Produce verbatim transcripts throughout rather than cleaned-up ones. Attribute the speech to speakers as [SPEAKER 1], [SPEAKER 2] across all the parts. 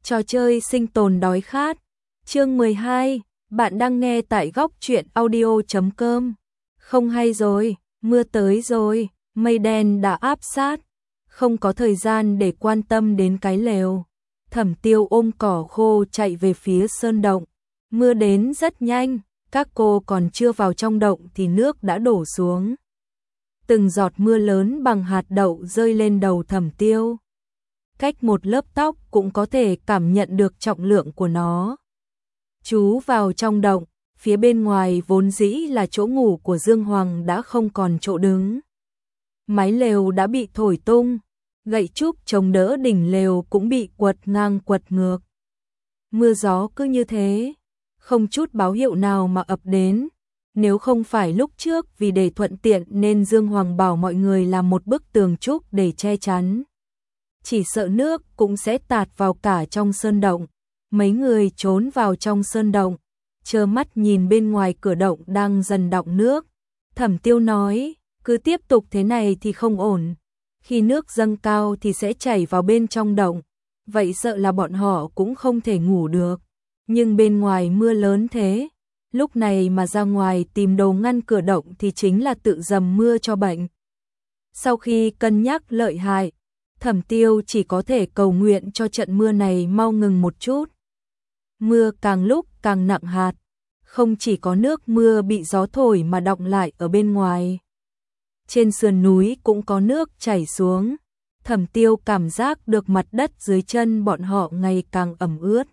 [SPEAKER 1] Trò chơi sinh tồn đói khát. Chương mười hai, bạn đang nghe tại góc truyện audio chấm com. Không hay rồi, mưa tới rồi, mây đen đã áp sát, không có thời gian để quan tâm đến cái lều. Thẩm Tiêu ôm cỏ khô chạy về phía sơn động. Mưa đến rất nhanh, các cô còn chưa vào trong động thì nước đã đổ xuống. Từng giọt mưa lớn bằng hạt đậu rơi lên đầu Thẩm Tiêu. Cách một lớp tóc cũng có thể cảm nhận được trọng lượng của nó. Chú vào trong động, phía bên ngoài vốn dĩ là chỗ ngủ của Dương Hoàng đã không còn chỗ đứng. Mái lều đã bị thổi tung, gậy trúc chống đỡ đỉnh lều cũng bị quật ngang quật ngược. Mưa gió cứ như thế, không chút báo hiệu nào mà ập đến. Nếu không phải lúc trước vì để thuận tiện nên Dương Hoàng bảo mọi người làm một bức tường trúc để che chắn. Chỉ sợ nước cũng sẽ tạt vào cả trong sơn động. Mấy người trốn vào trong sơn động, trơ mắt nhìn bên ngoài cửa động đang dần đọng nước. Thẩm Tiêu nói, cứ tiếp tục thế này thì không ổn. Khi nước dâng cao thì sẽ chảy vào bên trong động. Vậy sợ là bọn họ cũng không thể ngủ được. Nhưng bên ngoài mưa lớn thế, lúc này mà ra ngoài tìm đồ ngăn cửa động thì chính là tự dầm mưa cho bệnh. Sau khi cân nhắc lợi hại, Thẩm Tiêu chỉ có thể cầu nguyện cho trận mưa này mau ngừng một chút. Mưa càng lúc càng nặng hạt, không chỉ có nước mưa bị gió thổi mà đọng lại ở bên ngoài. Trên sườn núi cũng có nước chảy xuống. Thẩm Tiêu cảm giác được mặt đất dưới chân bọn họ ngày càng ẩm ướt.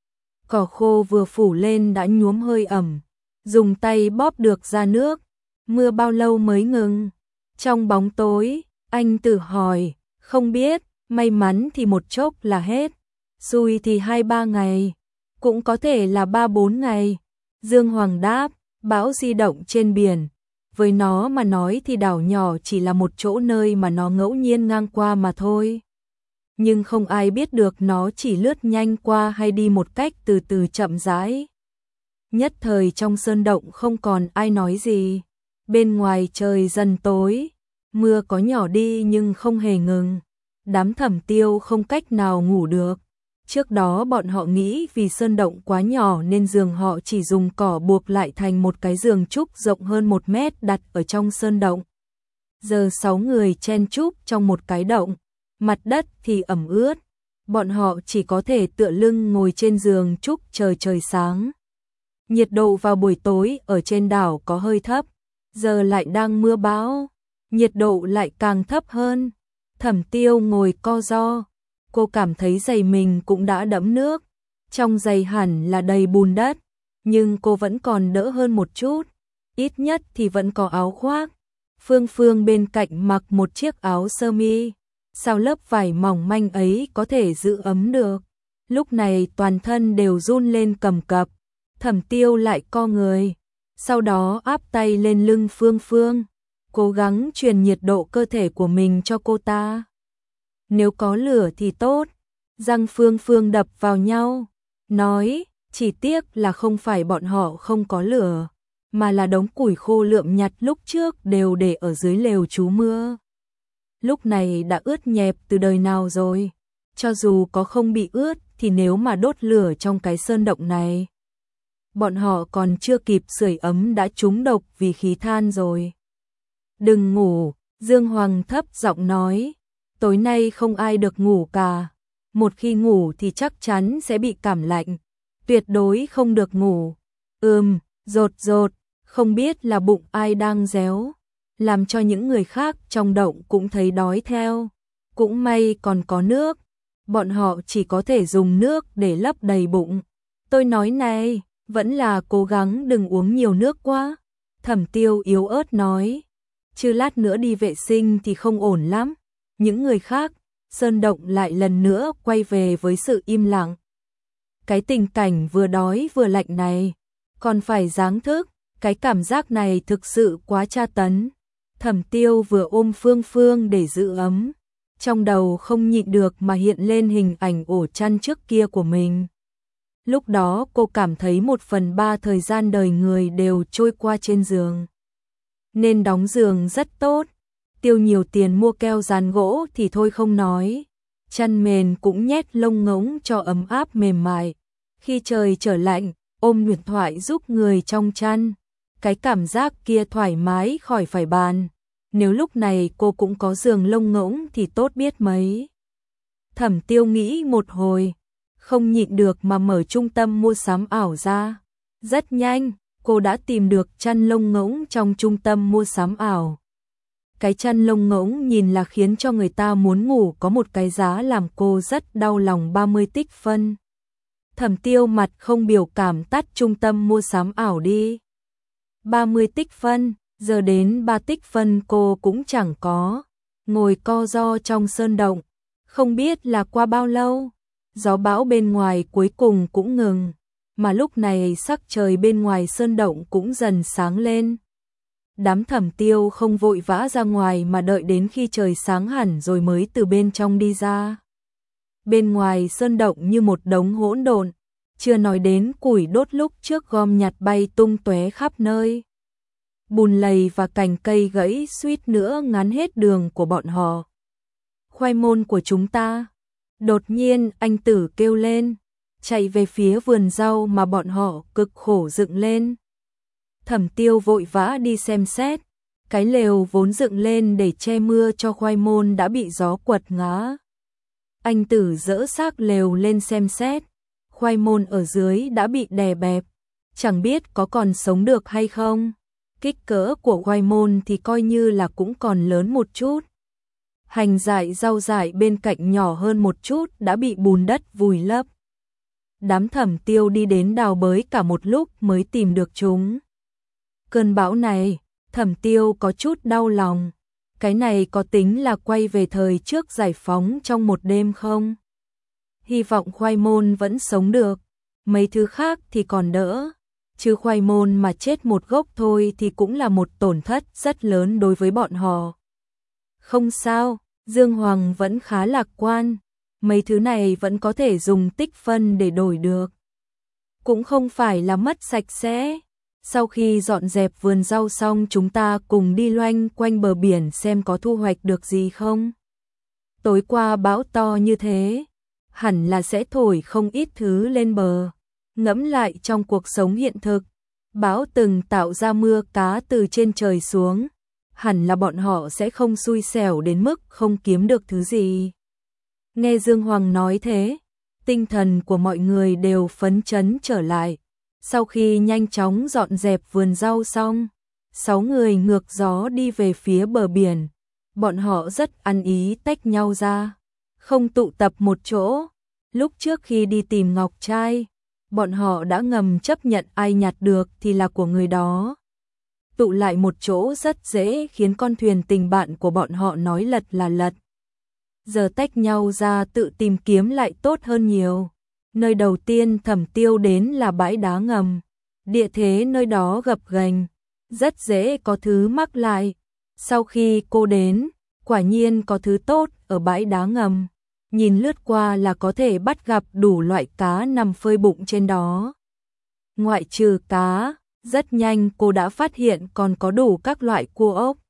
[SPEAKER 1] Cỏ khô vừa phủ lên đã nhuốm hơi ẩm, dùng tay bóp được ra nước. Mưa bao lâu mới ngừng? Trong bóng tối, anh tự hỏi, không biết, may mắn thì một chốc là hết, xui thì hai ba ngày, cũng có thể là ba bốn ngày. Dương Hoàng đáp, bão di động trên biển. Với nó mà nói thì đảo nhỏ chỉ là một chỗ nơi mà nó ngẫu nhiên ngang qua mà thôi. Nhưng không ai biết được nó chỉ lướt nhanh qua hay đi một cách từ từ chậm rãi. Nhất thời trong sơn động không còn ai nói gì. Bên ngoài trời dần tối, mưa có nhỏ đi nhưng không hề ngừng. Đám Thẩm Tiêu không cách nào ngủ được. Trước đó bọn họ nghĩ vì sơn động quá nhỏ nên giường họ chỉ dùng cỏ buộc lại thành một cái giường trúc rộng hơn một mét đặt ở trong sơn động. Giờ sáu người chen chúc trong một cái động, mặt đất thì ẩm ướt. Bọn họ chỉ có thể tựa lưng ngồi trên giường trúc chờ trời sáng. Nhiệt độ vào buổi tối ở trên đảo có hơi thấp, giờ lại đang mưa bão, nhiệt độ lại càng thấp hơn. Thẩm Tiêu ngồi co ro, cô cảm thấy giày mình cũng đã đẫm nước, trong giày hẳn là đầy bùn đất, nhưng cô vẫn còn đỡ hơn một chút, ít nhất thì vẫn có áo khoác. Phương Phương bên cạnh mặc một chiếc áo sơ mi, sao lớp vải mỏng manh ấy có thể giữ ấm được. Lúc này toàn thân đều run lên cầm cập. Thẩm Tiêu lại co người, sau đó áp tay lên lưng Phương Phương, cố gắng truyền nhiệt độ cơ thể của mình cho cô ta. Nếu có lửa thì tốt. Răng Phương Phương đập vào nhau, nói, chỉ tiếc là không phải bọn họ không có lửa, mà là đống củi khô lượm nhặt lúc trước đều để ở dưới lều trú mưa. Lúc này đã ướt nhẹp từ đời nào rồi, cho dù có không bị ướt thì nếu mà đốt lửa trong cái sơn động này, bọn họ còn chưa kịp sưởi ấm đã trúng độc vì khí than rồi. Đừng ngủ, Dương Hoàng thấp giọng nói, tối nay không ai được ngủ cả, một khi ngủ thì chắc chắn sẽ bị cảm lạnh, tuyệt đối không được ngủ. Ừm, rột rột, không biết là bụng ai đang réo, làm cho những người khác trong động cũng thấy đói theo. Cũng may còn có nước, bọn họ chỉ có thể dùng nước để lấp đầy bụng. Tôi nói này, vẫn là cố gắng đừng uống nhiều nước quá. Thẩm Tiêu yếu ớt nói, chứ lát nữa đi vệ sinh thì không ổn lắm. Những người khác, sơn động lại lần nữa quay về với sự im lặng. Cái tình cảnh vừa đói vừa lạnh này, còn phải giáng thức, cái cảm giác này thực sự quá tra tấn. Thẩm Tiêu vừa ôm Phương Phương để giữ ấm, trong đầu không nhịn được mà hiện lên hình ảnh ổ chăn trước kia của mình. Lúc đó cô cảm thấy một phần ba thời gian đời người đều trôi qua trên giường. Nên đóng giường rất tốt, tiêu nhiều tiền mua keo dán gỗ thì thôi không nói, chăn mền cũng nhét lông ngỗng cho ấm áp mềm mại. Khi trời trở lạnh, ôm điện thoại giúp người trong chăn. Cái cảm giác kia thoải mái khỏi phải bàn. Nếu lúc này cô cũng có giường lông ngỗng thì tốt biết mấy. Thẩm Tiêu nghĩ một hồi, không nhịn được mà mở trung tâm mua sắm ảo ra. Rất nhanh, cô đã tìm được chăn lông ngỗng trong trung tâm mua sắm ảo. Cái chăn lông ngỗng nhìn là khiến cho người ta muốn ngủ, có một cái giá làm cô rất đau lòng, ba mươi tích phân. Thẩm Tiêu mặt không biểu cảm tắt trung tâm mua sắm ảo đi. ba mươi tích phân, giờ đến ba tích phân cô cũng chẳng có. Ngồi co ro trong sơn động, không biết là qua bao lâu, gió bão bên ngoài cuối cùng cũng ngừng, mà lúc này sắc trời bên ngoài sơn động cũng dần sáng lên. Đám Thẩm Tiêu không vội vã ra ngoài mà đợi đến khi trời sáng hẳn rồi mới từ bên trong đi ra. Bên ngoài sơn động như một đống hỗn độn, chưa nói đến củi đốt lúc trước gom nhặt bay tung tóe khắp nơi. Bùn lầy và cành cây gãy suýt nữa ngắn hết đường của bọn họ. Khoai môn của chúng ta. Đột nhiên anh Tử kêu lên, chạy về phía vườn rau mà bọn họ cực khổ dựng lên. Thẩm Tiêu vội vã đi xem xét, cái lều vốn dựng lên để che mưa cho khoai môn đã bị gió quật ngã. Anh Tử dỡ xác lều lên xem xét, khoai môn ở dưới đã bị đè bẹp, chẳng biết có còn sống được hay không. Kích cỡ của khoai môn thì coi như là cũng còn lớn một chút. Hành dại rau dại bên cạnh nhỏ hơn một chút đã bị bùn đất vùi lấp. Đám Thẩm Tiêu đi đến đào bới cả một lúc mới tìm được chúng. Cơn bão này, Thẩm Tiêu có chút đau lòng. Cái này có tính là quay về thời trước giải phóng trong một đêm không? Hy vọng khoai môn vẫn sống được, mấy thứ khác thì còn đỡ. Chứ khoai môn mà chết một gốc thôi thì cũng là một tổn thất rất lớn đối với bọn họ. Không sao, Dương Hoàng vẫn khá lạc quan, mấy thứ này vẫn có thể dùng tích phân để đổi được. Cũng không phải là mất sạch sẽ. Sau khi dọn dẹp vườn rau xong chúng ta cùng đi loanh quanh bờ biển xem có thu hoạch được gì không. Tối qua bão to như thế, hẳn là sẽ thổi không ít thứ lên bờ. Ngẫm lại trong cuộc sống hiện thực, bão từng tạo ra mưa cá từ trên trời xuống, hẳn là bọn họ sẽ không xui xẻo đến mức không kiếm được thứ gì. Nghe Dương Hoàng nói thế, tinh thần của mọi người đều phấn chấn trở lại. Sau khi nhanh chóng dọn dẹp vườn rau xong, sáu người ngược gió đi về phía bờ biển. Bọn họ rất ăn ý tách nhau ra, không tụ tập một chỗ. Lúc trước khi đi tìm ngọc trai, bọn họ đã ngầm chấp nhận ai nhặt được thì là của người đó. Tụ lại một chỗ rất dễ khiến con thuyền tình bạn của bọn họ nói lật là lật. Giờ tách nhau ra tự tìm kiếm lại tốt hơn nhiều. Nơi đầu tiên Thẩm Tiêu đến là bãi đá ngầm. Địa thế nơi đó gập ghềnh, rất dễ có thứ mắc lại. Sau khi cô đến, quả nhiên có thứ tốt ở bãi đá ngầm. Nhìn lướt qua là có thể bắt gặp đủ loại cá nằm phơi bụng trên đó. Ngoại trừ cá, rất nhanh cô đã phát hiện còn có đủ các loại cua ốc.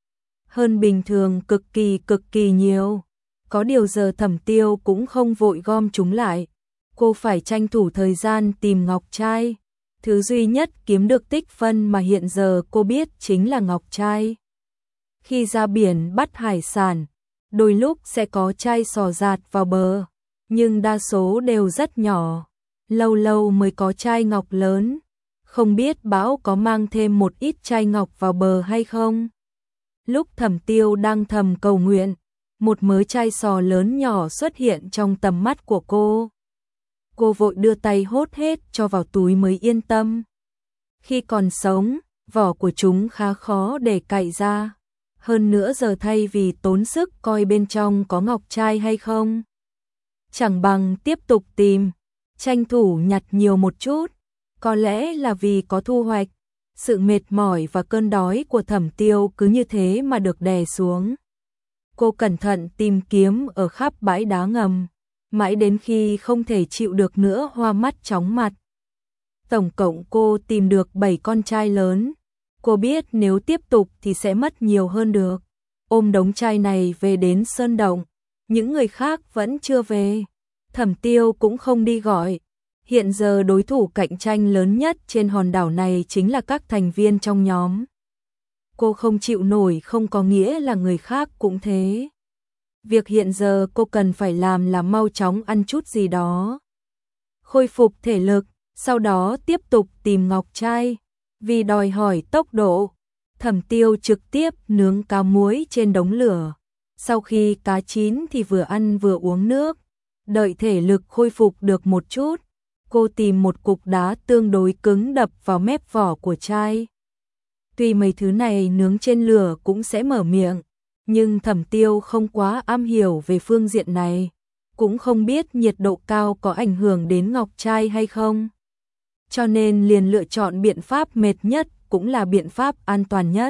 [SPEAKER 1] Hơn bình thường cực kỳ cực kỳ nhiều. Có điều giờ Thẩm Tiêu cũng không vội gom chúng lại. Cô phải tranh thủ thời gian tìm ngọc trai. Thứ duy nhất kiếm được tích phân mà hiện giờ cô biết chính là ngọc trai. Khi ra biển bắt hải sản, đôi lúc sẽ có trai sò dạt vào bờ, nhưng đa số đều rất nhỏ. Lâu lâu mới có trai ngọc lớn. Không biết bão có mang thêm một ít trai ngọc vào bờ hay không? Lúc Thẩm Tiêu đang thầm cầu nguyện, một mớ trai sò lớn nhỏ xuất hiện trong tầm mắt của cô. Cô vội đưa tay hốt hết cho vào túi mới yên tâm. Khi còn sống, vỏ của chúng khá khó để cạy ra. Hơn nữa giờ thay vì tốn sức coi bên trong có ngọc trai hay không, chẳng bằng tiếp tục tìm, tranh thủ nhặt nhiều một chút. Có lẽ là vì có thu hoạch, sự mệt mỏi và cơn đói của Thẩm Tiêu cứ như thế mà được đè xuống. Cô cẩn thận tìm kiếm ở khắp bãi đá ngầm, mãi đến khi không thể chịu được nữa hoa mắt chóng mặt. Tổng cộng cô tìm được bảy con trai lớn. Cô biết nếu tiếp tục thì sẽ mất nhiều hơn được. Ôm đống trai này về đến sơn động, những người khác vẫn chưa về. Thẩm Tiêu cũng không đi gọi. Hiện giờ đối thủ cạnh tranh lớn nhất trên hòn đảo này chính là các thành viên trong nhóm. Cô không chịu nổi không có nghĩa là người khác cũng thế. Việc hiện giờ cô cần phải làm là mau chóng ăn chút gì đó, khôi phục thể lực, sau đó tiếp tục tìm ngọc trai. Vì đòi hỏi tốc độ, Thẩm Tiêu trực tiếp nướng cá muối trên đống lửa. Sau khi cá chín thì vừa ăn vừa uống nước. Đợi thể lực khôi phục được một chút, cô tìm một cục đá tương đối cứng đập vào mép vỏ của chai. Tuy mấy thứ này nướng trên lửa cũng sẽ mở miệng, nhưng Thẩm Tiêu không quá am hiểu về phương diện này, cũng không biết nhiệt độ cao có ảnh hưởng đến ngọc trai hay không. Cho nên liền lựa chọn biện pháp mệt nhất cũng là biện pháp an toàn nhất.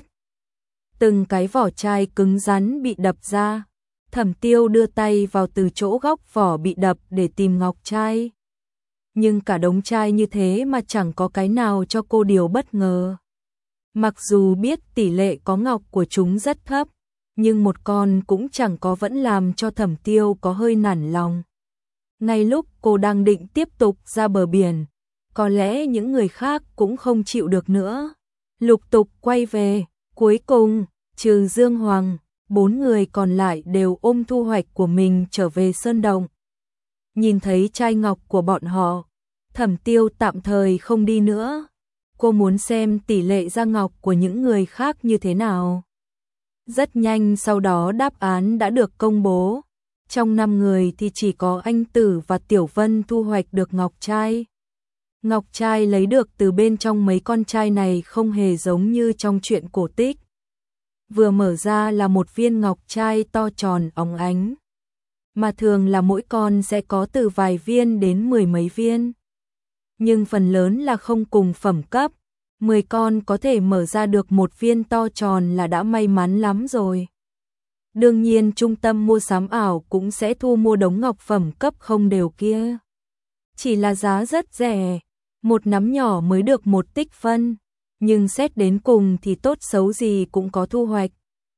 [SPEAKER 1] Từng cái vỏ chai cứng rắn bị đập ra, Thẩm Tiêu đưa tay vào từ chỗ góc vỏ bị đập để tìm ngọc trai. Nhưng cả đống chai như thế mà chẳng có cái nào cho cô điều bất ngờ. Mặc dù biết tỷ lệ có ngọc của chúng rất thấp, nhưng một con cũng chẳng có vẫn làm cho Thẩm Tiêu có hơi nản lòng. Ngay lúc cô đang định tiếp tục ra bờ biển, có lẽ những người khác cũng không chịu được nữa, lục tục quay về. Cuối cùng, trừ Dương Hoàng, bốn người còn lại đều ôm thu hoạch của mình trở về sơn động. Nhìn thấy chai ngọc của bọn họ, Thẩm Tiêu tạm thời không đi nữa. Cô muốn xem tỷ lệ ra ngọc của những người khác như thế nào. Rất nhanh sau đó đáp án đã được công bố. Trong năm người thì chỉ có anh Tử và Tiểu Vân thu hoạch được ngọc trai. Ngọc trai lấy được từ bên trong mấy con trai này không hề giống như trong truyện cổ tích. Vừa mở ra là một viên ngọc trai to tròn óng ánh, mà thường là mỗi con sẽ có từ vài viên đến mười mấy viên. Nhưng phần lớn là không cùng phẩm cấp, mười con có thể mở ra được một viên to tròn là đã may mắn lắm rồi. Đương nhiên trung tâm mua sắm ảo cũng sẽ thu mua đống ngọc phẩm cấp không đều kia. Chỉ là giá rất rẻ, một nắm nhỏ mới được một tích phân, nhưng xét đến cùng thì tốt xấu gì cũng có thu hoạch.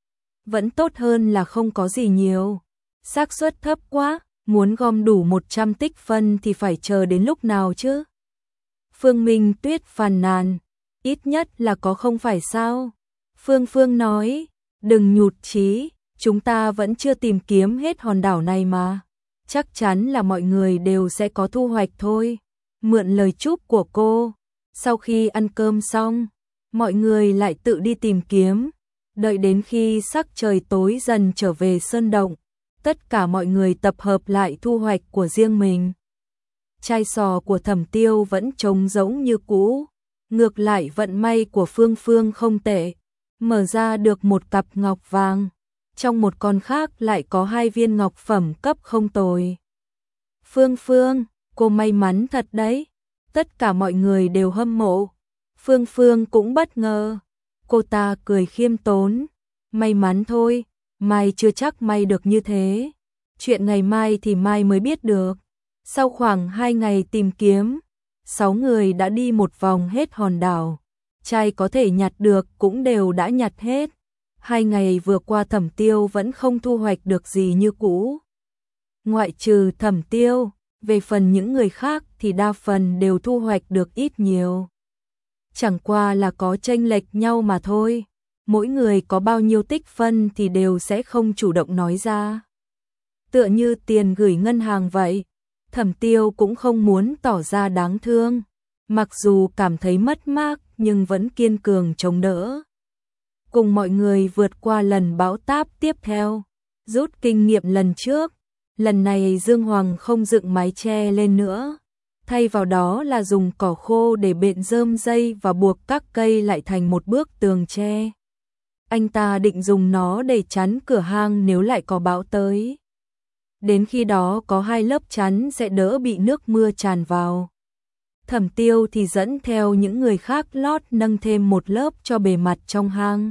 [SPEAKER 1] Vẫn tốt hơn là không có gì nhiều. Xác suất thấp quá, muốn gom đủ một trăm tích phân thì phải chờ đến lúc nào chứ? Phương Minh Tuyết phàn nàn, ít nhất là có không phải sao? Phương Phương nói, đừng nhụt chí, chúng ta vẫn chưa tìm kiếm hết hòn đảo này mà. Chắc chắn là mọi người đều sẽ có thu hoạch thôi. Mượn lời chúc của cô, sau khi ăn cơm xong, mọi người lại tự đi tìm kiếm. Đợi đến khi sắc trời tối dần trở về sơn động, tất cả mọi người tập hợp lại thu hoạch của riêng mình. Chai sò của Thẩm Tiêu vẫn trống rỗng như cũ, ngược lại vận may của Phương Phương không tệ, mở ra được một cặp ngọc vàng, trong một con khác lại có hai viên ngọc phẩm cấp không tồi. Phương Phương, cô may mắn thật đấy, tất cả mọi người đều hâm mộ. Phương Phương cũng bất ngờ, cô ta cười khiêm tốn, may mắn thôi, mai chưa chắc may được như thế. Chuyện ngày mai thì mai mới biết được. Sau khoảng hai ngày tìm kiếm, sáu người đã đi một vòng hết hòn đảo. Trai có thể nhặt được cũng đều đã nhặt hết. Hai ngày vừa qua Thẩm Tiêu vẫn không thu hoạch được gì như cũ. Ngoại trừ Thẩm Tiêu, về phần những người khác thì đa phần đều thu hoạch được ít nhiều. Chẳng qua là có chênh lệch nhau mà thôi. Mỗi người có bao nhiêu tích phân thì đều sẽ không chủ động nói ra. Tựa như tiền gửi ngân hàng vậy. Thẩm Tiêu cũng không muốn tỏ ra đáng thương, mặc dù cảm thấy mất mát nhưng vẫn kiên cường chống đỡ. Cùng mọi người vượt qua lần bão táp tiếp theo, rút kinh nghiệm lần trước, lần này Dương Hoàng không dựng mái che lên nữa, thay vào đó là dùng cỏ khô để bện rơm dây và buộc các cây lại thành một bức tường tre. Anh ta định dùng nó để chắn cửa hang nếu lại có bão tới. Đến khi đó có hai lớp chắn sẽ đỡ bị nước mưa tràn vào. Thẩm Tiêu thì dẫn theo những người khác lót nâng thêm một lớp cho bề mặt trong hang.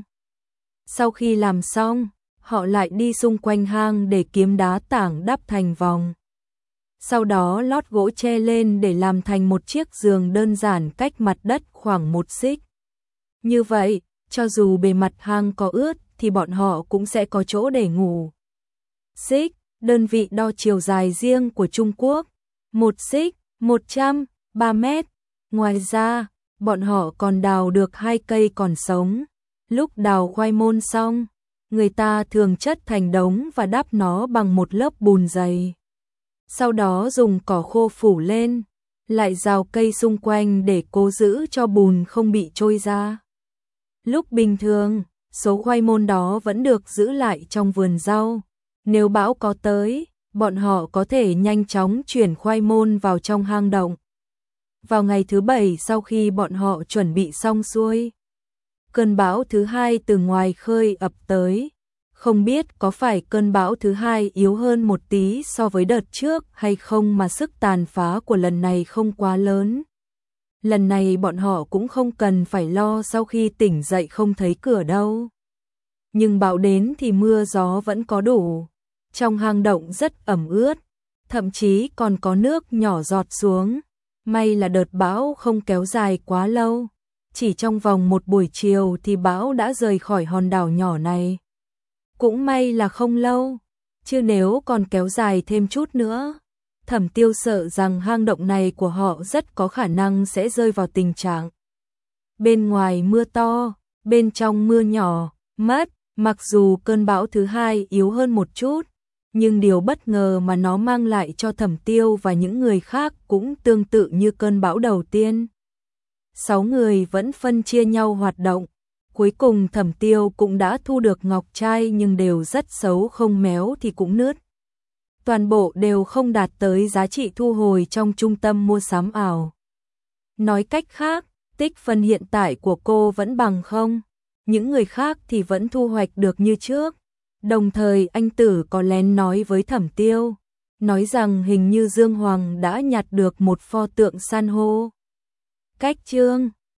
[SPEAKER 1] Sau khi làm xong, họ lại đi xung quanh hang để kiếm đá tảng đắp thành vòng. Sau đó lót gỗ che lên để làm thành một chiếc giường đơn giản cách mặt đất khoảng một xích. Như vậy, cho dù bề mặt hang có ướt thì bọn họ cũng sẽ có chỗ để ngủ. Xích đơn vị đo chiều dài riêng của Trung Quốc, một xích, một trăm ba mét. Ngoài ra, bọn họ còn đào được hai cây còn sống. Lúc đào khoai môn xong, người ta thường chất thành đống và đắp nó bằng một lớp bùn dày. Sau đó dùng cỏ khô phủ lên, lại rào cây xung quanh để cố giữ cho bùn không bị trôi ra. Lúc bình thường, số khoai môn đó vẫn được giữ lại trong vườn rau. Nếu bão có tới, bọn họ có thể nhanh chóng chuyển khoai môn vào trong hang động. Vào ngày thứ bảy sau khi bọn họ chuẩn bị xong xuôi, cơn bão thứ hai từ ngoài khơi ập tới. Không biết có phải cơn bão thứ hai yếu hơn một tí so với đợt trước hay không mà sức tàn phá của lần này không quá lớn. Lần này bọn họ cũng không cần phải lo sau khi tỉnh dậy không thấy cửa đâu. Nhưng bão đến thì mưa gió vẫn có đủ. Trong hang động rất ẩm ướt, thậm chí còn có nước nhỏ giọt xuống. May là đợt bão không kéo dài quá lâu. Chỉ trong vòng một buổi chiều thì bão đã rời khỏi hòn đảo nhỏ này. Cũng may là không lâu, chứ nếu còn kéo dài thêm chút nữa, Thẩm Tiêu sợ rằng hang động này của họ rất có khả năng sẽ rơi vào tình trạng bên ngoài mưa to, bên trong mưa nhỏ, mất. Mặc dù cơn bão thứ hai yếu hơn một chút, nhưng điều bất ngờ mà nó mang lại cho Thẩm Tiêu và những người khác cũng tương tự như cơn bão đầu tiên. Sáu người vẫn phân chia nhau hoạt động. Cuối cùng Thẩm Tiêu cũng đã thu được ngọc trai nhưng đều rất xấu, không méo thì cũng nứt. Toàn bộ đều không đạt tới giá trị thu hồi trong trung tâm mua sắm ảo. Nói cách khác, tích phân hiện tại của cô vẫn bằng không. Những người khác thì vẫn thu hoạch được như trước. Đồng thời anh Tử có lén nói với Thẩm Tiêu, nói rằng hình như Dương Hoàng đã nhặt được một pho tượng san hô. Cách chương